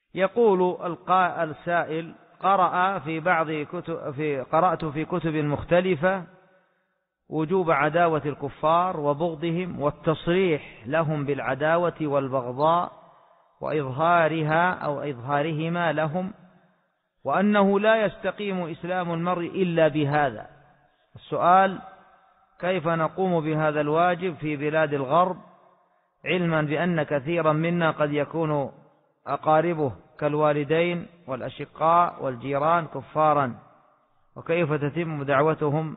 يقول السائل: قرأت في كتب مختلفة وجوب عداوة الكفار وبغضهم والتصريح لهم بالعداوة والبغضاء وإظهارها أو إظهارهما لهم، وأنه لا يستقيم إسلام المرء إلا بهذا. السؤال: كيف نقوم بهذا الواجب في بلاد الغرب، علما بأن كثيرا منا قد يكون أقاربه كالوالدين والأشقاء والجيران كفارا، وكيف تتم دعوتهم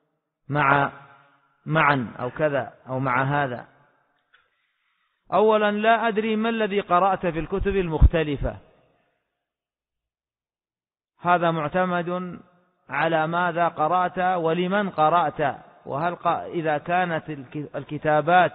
معا أو كذا أو مع هذا؟ أولا، لا أدري ما الذي قرأت في الكتب المختلفة، هذا معتمد على ماذا قرأت ولمن قرأت، وهل إذا كانت الكتابات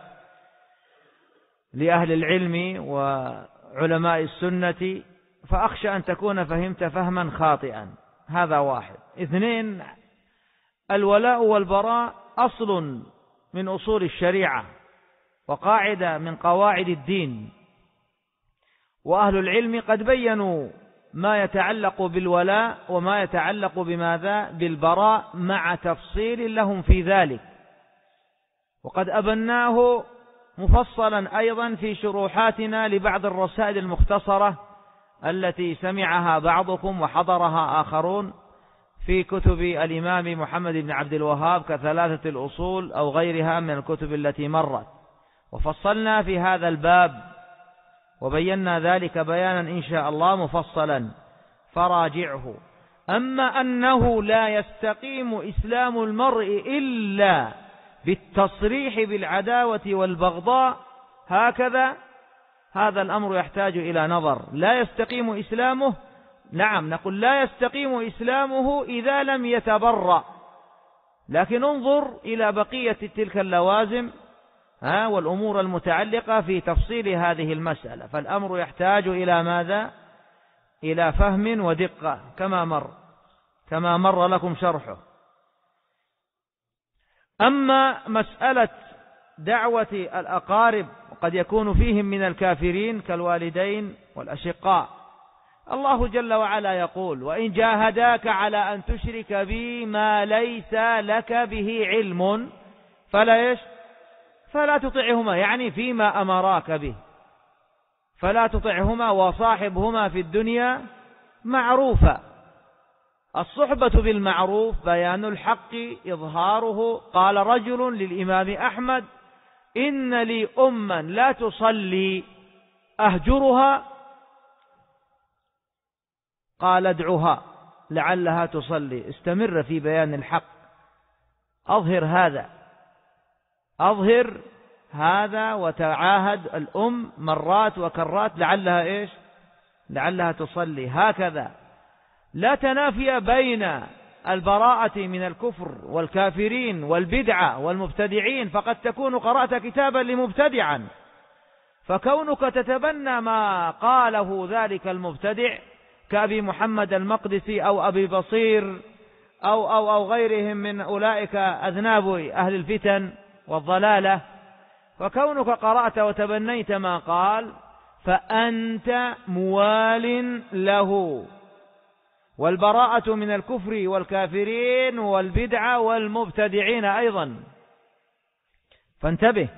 لأهل العلم وعلماء السنة فأخشى أن تكون فهمت فهما خاطئا. هذا واحد. اثنين، الولاء والبراء أصل من أصول الشريعة وقاعدة من قواعد الدين، وأهل العلم قد بينوا ما يتعلق بالولاء وما يتعلق بماذا؟ بالبراء، مع تفصيل لهم في ذلك، وقد أبناه مفصلا أيضا في شروحاتنا لبعض الرسائل المختصرة التي سمعها بعضكم وحضرها آخرون في كتب الإمام محمد بن عبد الوهاب كثلاثة الأصول أو غيرها من الكتب التي مرت، وفصلنا في هذا الباب وبينا ذلك بيانا إن شاء الله مفصلا، فراجعه. أما أنه لا يستقيم إسلام المرء إلا بالتصريح بالعداوة والبغضاء هكذا، هذا الأمر يحتاج إلى نظر. لا يستقيم إسلامه، نعم نقول لا يستقيم إسلامه إذا لم يتبرأ، لكن انظر إلى بقية تلك اللوازم والأمور المتعلقة في تفصيل هذه المسألة، فالأمر يحتاج إلى ماذا؟ إلى فهم ودقة كما مر لكم شرحه. أما مسألة دعوة الأقارب وقد يكون فيهم من الكافرين كالوالدين والأشقاء، الله جل وعلا يقول: وإن جاهداك على أن تشرك بي ما ليس لك به علم فلا تطعهما، يعني فيما أمراك به، فلا تطعهما وصاحبهما في الدنيا معروفا. الصحبة بالمعروف بيان الحق إظهاره. قال رجل للإمام أحمد: إن لي أما لا تصلي أهجرها؟ قال: ادعها لعلها تصلي. استمر في بيان الحق، أظهر هذا وتعاهد الأم مرات وكرات لعلها تصلي. هكذا لا تنافي بين البراءة من الكفر والكافرين والبدعة والمبتدعين، فقد تكون قرأت كتابا لمبتدعا، فكونك تتبنى ما قاله ذلك المبتدع كأبي محمد المقدسي أو أبي بصير أو غيرهم من أولئك أذناب أهل الفتن والضلالة، فكونك قرأت وتبنيت ما قال فأنت موال له. والبراءة من الكفر والكافرين والبدعة والمبتدعين أيضا، فانتبه.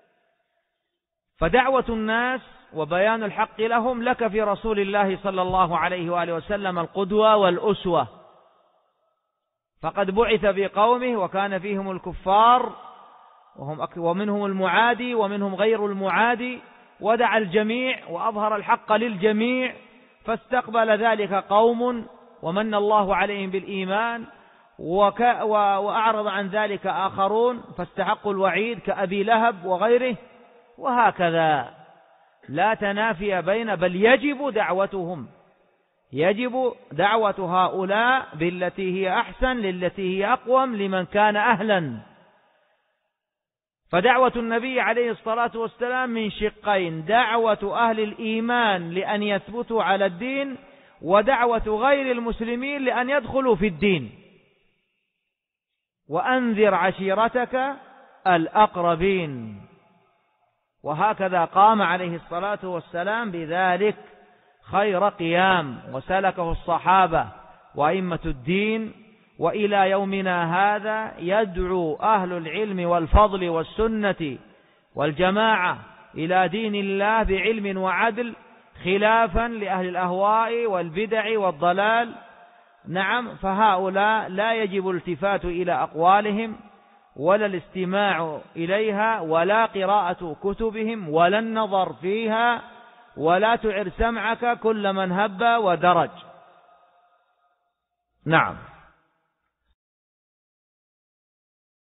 فدعوة الناس وبيان الحق لهم لك في رسول الله صلى الله عليه وآله وسلم القدوة والأسوة، فقد بعث بقومه وكان فيهم الكفار ومنهم المعادي ومنهم غير المعادي، ودعا الجميع وأظهر الحق للجميع، فاستقبل ذلك قوم ومن الله عليهم بالإيمان، وأعرض عن ذلك آخرون فاستحقوا الوعيد كأبي لهب وغيره. وهكذا لا تنافي بل يجب دعوة هؤلاء بالتي هي أحسن للتي هي أقوم لمن كان أهلا. فدعوة النبي عليه الصلاة والسلام من شقين: دعوة أهل الإيمان لأن يثبتوا على الدين، ودعوة غير المسلمين لأن يدخلوا في الدين. وأنذر عشيرتك الأقربين. وهكذا قام عليه الصلاة والسلام بذلك، خير قيام وسلكه الصحابة وأئمة الدين، وإلى يومنا هذا يدعو أهل العلم والفضل والسنة والجماعة إلى دين الله بعلم وعدل، خلافا لأهل الأهواء والبدع والضلال. نعم، فهؤلاء لا يجب الالتفات إلى أقوالهم ولا الاستماع إليها ولا قراءة كتبهم ولا النظر فيها، ولا تعر سمعك كل من هب ودرج. نعم.